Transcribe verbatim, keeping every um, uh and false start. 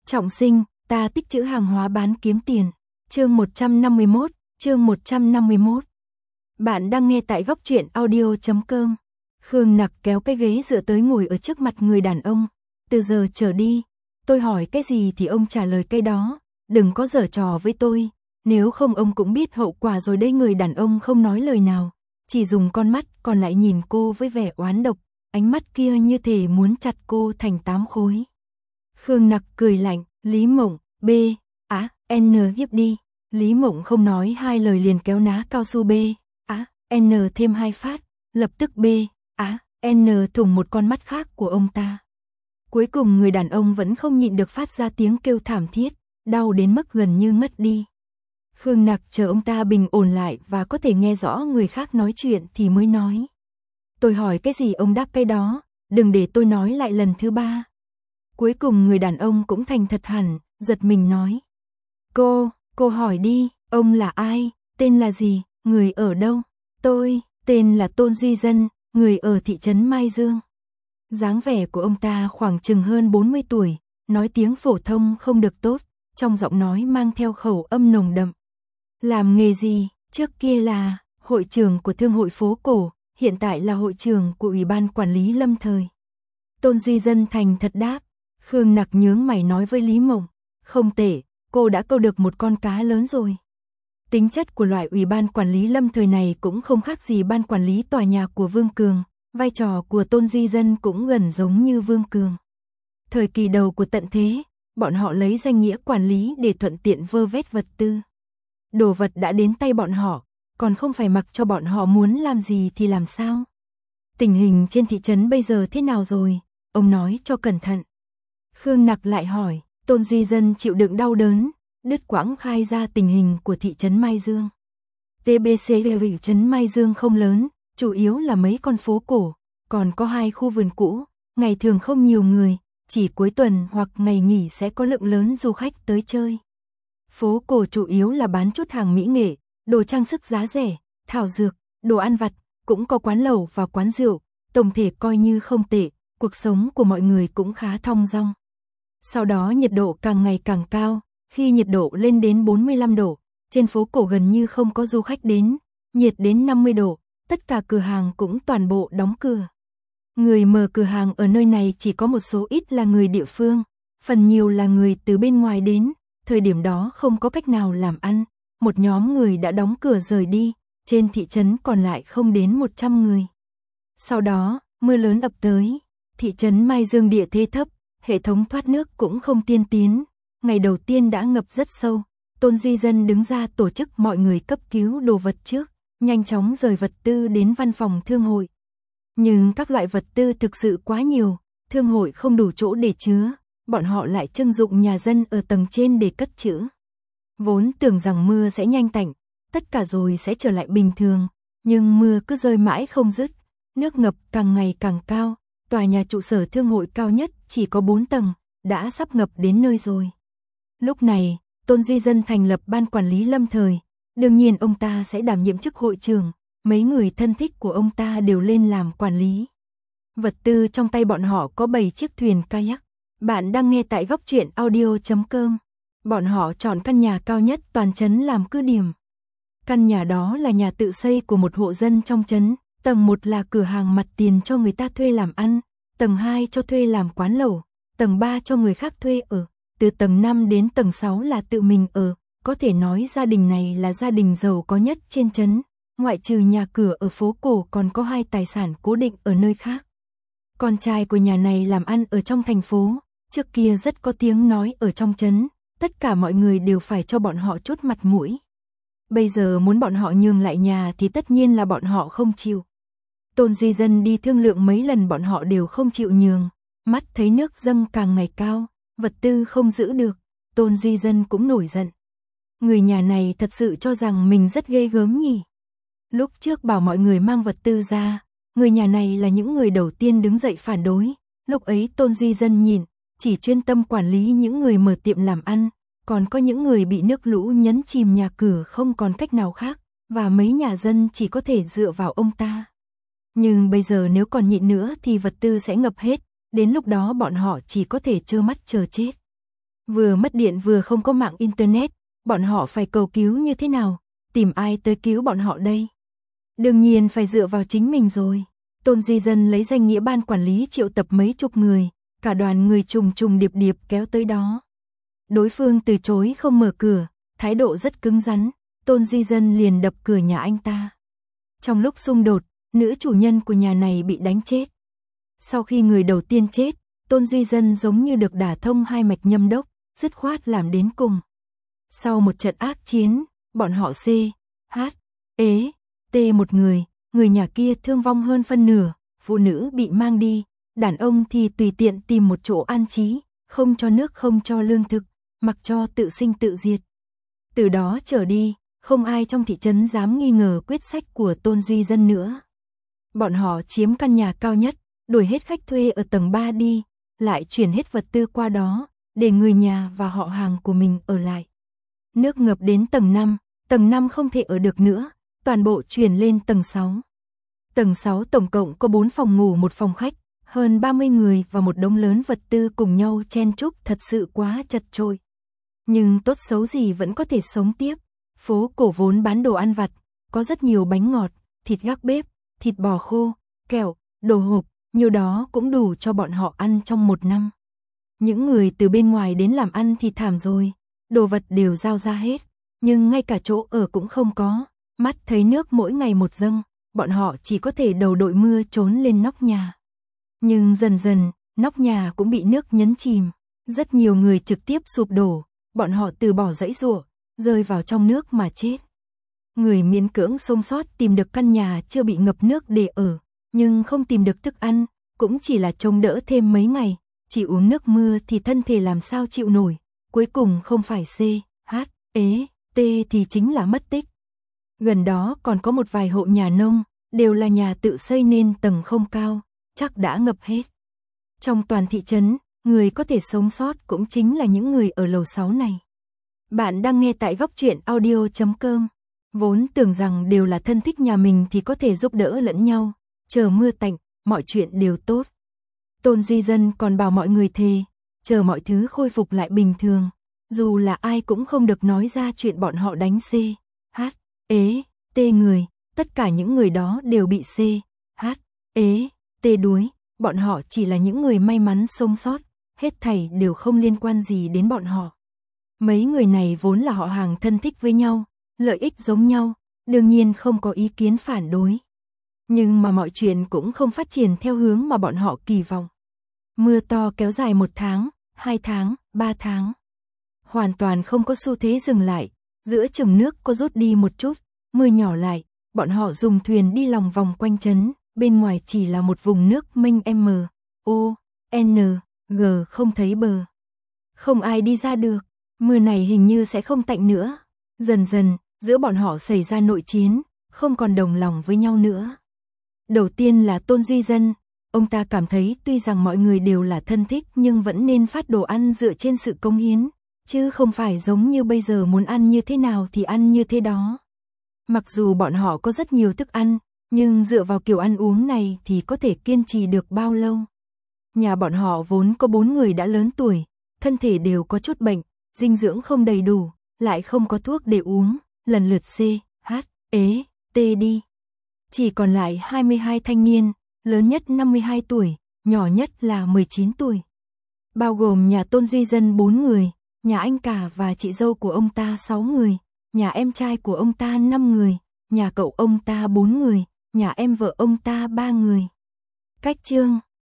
Trọng sinh, ta tích trữ hàng hóa bán kiếm tiền. Chương một trăm năm mươi mốt, chương một trăm năm mươi mốt. Bạn đang nghe tại góc truyện audio chấm com. Khương Nặc kéo cái ghế dựa tới ngồi ở trước mặt người đàn ông. Từ giờ trở đi, tôi hỏi cái gì thì ông trả lời cái đó, đừng có giở trò với tôi, nếu không ông cũng biết hậu quả rồi đây. Người đàn ông không nói lời nào, chỉ dùng con mắt còn lại nhìn cô với vẻ oán độc, ánh mắt kia như thể muốn chặt cô thành tám khối. Khương Nặc cười lạnh, Lý Mộng, B, á, N hiếp đi. Lý Mộng không nói hai lời liền kéo ná cao su B, á, N thêm hai phát, lập tức B, á, N thủng một con mắt khác của ông ta. Cuối cùng người đàn ông vẫn không nhịn được phát ra tiếng kêu thảm thiết, đau đến mức gần như ngất đi. Khương Nặc chờ ông ta bình ổn lại và có thể nghe rõ người khác nói chuyện thì mới nói. Tôi hỏi cái gì ông đáp cái đó, đừng để tôi nói lại lần thứ ba. Cuối cùng người đàn ông cũng thành thật hẳn, giật mình nói. Cô, cô hỏi đi, ông là ai, tên là gì, người ở đâu? Tôi, tên là Tôn Duy Dân, người ở thị trấn Mai Dương. Dáng vẻ của ông ta khoảng chừng hơn bốn mươi tuổi, nói tiếng phổ thông không được tốt, trong giọng nói mang theo khẩu âm nồng đậm. Làm nghề gì, trước kia là hội trưởng của Thương hội phố cổ, hiện tại là hội trưởng của Ủy ban Quản lý Lâm Thời. Tôn Duy Dân thành thật đáp. Khương Nặc nhướng mày nói với Lý Mộng, không tệ, cô đã câu được một con cá lớn rồi. Tính chất của loại Ủy ban Quản lý Lâm Thời này cũng không khác gì ban quản lý tòa nhà của Vương Cường, vai trò của Tôn Duy Dân cũng gần giống như Vương Cường. Thời kỳ đầu của tận thế, bọn họ lấy danh nghĩa quản lý để thuận tiện vơ vét vật tư. Đồ vật đã đến tay bọn họ, còn không phải mặc cho bọn họ muốn làm gì thì làm sao. Tình hình trên thị trấn bây giờ thế nào rồi, ông nói cho cẩn thận. Khương Nặc lại hỏi, Tôn Duy Dân chịu đựng đau đớn, đứt quãng khai ra tình hình của thị trấn Mai Dương. tê bê xê thị trấn Mai Dương không lớn, chủ yếu là mấy con phố cổ, còn có hai khu vườn cũ, ngày thường không nhiều người, chỉ cuối tuần hoặc ngày nghỉ sẽ có lượng lớn du khách tới chơi. Phố cổ chủ yếu là bán chút hàng mỹ nghệ, đồ trang sức giá rẻ, thảo dược, đồ ăn vặt, cũng có quán lẩu và quán rượu, tổng thể coi như không tệ, cuộc sống của mọi người cũng khá thong dong. Sau đó nhiệt độ càng ngày càng cao, khi nhiệt độ lên đến bốn mươi lăm độ, trên phố cổ gần như không có du khách đến, nhiệt đến năm mươi độ, tất cả cửa hàng cũng toàn bộ đóng cửa. Người mở cửa hàng ở nơi này chỉ có một số ít là người địa phương, phần nhiều là người từ bên ngoài đến, thời điểm đó không có cách nào làm ăn, một nhóm người đã đóng cửa rời đi, trên thị trấn còn lại không đến một trăm người. Sau đó, mưa lớn ập tới, thị trấn Mai Dương địa thế thấp, hệ thống thoát nước cũng không tiên tiến, ngày đầu tiên đã ngập rất sâu. Tôn Duy Dân đứng ra tổ chức mọi người cấp cứu đồ vật trước, nhanh chóng rời vật tư đến văn phòng thương hội. Nhưng các loại vật tư thực sự quá nhiều, thương hội không đủ chỗ để chứa, bọn họ lại trưng dụng nhà dân ở tầng trên để cất trữ. Vốn tưởng rằng mưa sẽ nhanh tạnh, tất cả rồi sẽ trở lại bình thường, nhưng mưa cứ rơi mãi không dứt, nước ngập càng ngày càng cao. Tòa nhà trụ sở thương hội cao nhất chỉ có bốn tầng, đã sắp ngập đến nơi rồi. Lúc này, Tôn Duy Dân thành lập ban quản lý Lâm Thời, đương nhiên ông ta sẽ đảm nhiệm chức hội trưởng, mấy người thân thích của ông ta đều lên làm quản lý. Vật tư trong tay bọn họ có bảy chiếc thuyền kayak. Bạn đang nghe tại góc truyện audio chấm com. Bọn họ chọn căn nhà cao nhất toàn trấn làm cứ điểm. Căn nhà đó là nhà tự xây của một hộ dân trong trấn. Tầng một là cửa hàng mặt tiền cho người ta thuê làm ăn, tầng hai cho thuê làm quán lẩu, tầng ba cho người khác thuê ở, từ tầng năm đến tầng sáu là tự mình ở, có thể nói gia đình này là gia đình giàu có nhất trên trấn, ngoại trừ nhà cửa ở phố cổ còn có hai tài sản cố định ở nơi khác. Con trai của nhà này làm ăn ở trong thành phố, trước kia rất có tiếng nói ở trong trấn, tất cả mọi người đều phải cho bọn họ chút mặt mũi. Bây giờ muốn bọn họ nhường lại nhà thì tất nhiên là bọn họ không chịu. Tôn Duy Dân đi thương lượng mấy lần bọn họ đều không chịu nhường, mắt thấy nước dâng càng ngày cao, vật tư không giữ được, Tôn Duy Dân cũng nổi giận. Người nhà này thật sự cho rằng mình rất ghê gớm nhỉ. Lúc trước bảo mọi người mang vật tư ra, người nhà này là những người đầu tiên đứng dậy phản đối, lúc ấy Tôn Duy Dân nhìn, chỉ chuyên tâm quản lý những người mở tiệm làm ăn, còn có những người bị nước lũ nhấn chìm nhà cửa không còn cách nào khác, và mấy nhà dân chỉ có thể dựa vào ông ta. Nhưng bây giờ nếu còn nhịn nữa thì vật tư sẽ ngập hết, đến lúc đó bọn họ chỉ có thể trơ mắt chờ chết. Vừa mất điện vừa không có mạng internet, bọn họ phải cầu cứu như thế nào? Tìm ai tới cứu bọn họ đây? Đương nhiên phải dựa vào chính mình rồi. Tôn Duy Dân lấy danh nghĩa ban quản lý triệu tập mấy chục người, cả đoàn người trùng trùng điệp điệp kéo tới đó. Đối phương từ chối không mở cửa, thái độ rất cứng rắn, Tôn Duy Dân liền đập cửa nhà anh ta. Trong lúc xung đột, nữ chủ nhân của nhà này bị đánh chết. Sau khi người đầu tiên chết, Tôn Duy Dân giống như được đả thông hai mạch nhâm đốc, dứt khoát làm đến cùng. Sau một trận ác chiến, bọn họ C, H, ế, T một người, người nhà kia thương vong hơn phân nửa, phụ nữ bị mang đi, đàn ông thì tùy tiện tìm một chỗ an trí, không cho nước không cho lương thực, mặc cho tự sinh tự diệt. Từ đó trở đi, không ai trong thị trấn dám nghi ngờ quyết sách của Tôn Duy Dân nữa. Bọn họ chiếm căn nhà cao nhất, đuổi hết khách thuê ở tầng ba đi, lại chuyển hết vật tư qua đó, để người nhà và họ hàng của mình ở lại. Nước ngập đến tầng năm, tầng năm không thể ở được nữa, toàn bộ chuyển lên tầng sáu. Tầng sáu tổng cộng có bốn phòng ngủ một phòng khách, hơn ba mươi người và một đống lớn vật tư cùng nhau chen chúc thật sự quá chật chội. Nhưng tốt xấu gì vẫn có thể sống tiếp. Phố cổ vốn bán đồ ăn vặt, có rất nhiều bánh ngọt, thịt gác bếp, thịt bò khô, kẹo, đồ hộp, nhiều đó cũng đủ cho bọn họ ăn trong một năm. Những người từ bên ngoài đến làm ăn thì thảm rồi, đồ vật đều giao ra hết, nhưng ngay cả chỗ ở cũng không có, mắt thấy nước mỗi ngày một dâng, bọn họ chỉ có thể đầu đội mưa trốn lên nóc nhà. Nhưng dần dần, nóc nhà cũng bị nước nhấn chìm, rất nhiều người trực tiếp sụp đổ, bọn họ từ bỏ giãy giụa, rơi vào trong nước mà chết. Người miễn cưỡng sống sót tìm được căn nhà chưa bị ngập nước để ở, nhưng không tìm được thức ăn, cũng chỉ là trông đỡ thêm mấy ngày, chỉ uống nước mưa thì thân thể làm sao chịu nổi, cuối cùng không phải C, H, ế, T thì chính là mất tích. Gần đó còn có một vài hộ nhà nông, đều là nhà tự xây nên tầng không cao, chắc đã ngập hết. Trong toàn thị trấn, người có thể sống sót cũng chính là những người ở lầu sáu này. Bạn đang nghe tại góc truyện audio chấm com. Vốn tưởng rằng đều là thân thích nhà mình thì có thể giúp đỡ lẫn nhau, chờ mưa tạnh, mọi chuyện đều tốt. Tôn Duy Dân còn bảo mọi người thề, chờ mọi thứ khôi phục lại bình thường, dù là ai cũng không được nói ra chuyện bọn họ đánh C, H, ế, T người, tất cả những người đó đều bị C, H, ế, T đuối, bọn họ chỉ là những người may mắn sống sót, hết thảy đều không liên quan gì đến bọn họ. Mấy người này vốn là họ hàng thân thích với nhau, lợi ích giống nhau, đương nhiên không có ý kiến phản đối. Nhưng mà mọi chuyện cũng không phát triển theo hướng mà bọn họ kỳ vọng. Mưa to kéo dài một tháng, hai tháng, ba tháng. Hoàn toàn không có xu thế dừng lại, giữa chừng nước có rút đi một chút, mưa nhỏ lại, bọn họ dùng thuyền đi lòng vòng quanh trấn, bên ngoài chỉ là một vùng nước mênh M, O, N, G không thấy bờ. Không ai đi ra được, mưa này hình như sẽ không tạnh nữa. Dần dần, giữa bọn họ xảy ra nội chiến, không còn đồng lòng với nhau nữa. Đầu tiên là Tôn Duy Dân, ông ta cảm thấy tuy rằng mọi người đều là thân thích nhưng vẫn nên phát đồ ăn dựa trên sự cống hiến, chứ không phải giống như bây giờ muốn ăn như thế nào thì ăn như thế đó. Mặc dù bọn họ có rất nhiều thức ăn, nhưng dựa vào kiểu ăn uống này thì có thể kiên trì được bao lâu. Nhà bọn họ vốn có bốn người đã lớn tuổi, thân thể đều có chút bệnh, dinh dưỡng không đầy đủ, lại không có thuốc để uống, lần lượt C, H, ế, T đi. Chỉ còn lại hai mươi hai thanh niên, lớn nhất năm mươi hai tuổi, nhỏ nhất là mười chín tuổi. Bao gồm nhà Tôn Duy Dân bốn người, nhà anh cả và chị dâu của ông ta sáu người, nhà em trai của ông ta năm người, nhà cậu ông ta bốn người, nhà em vợ ông ta ba người. Cách chương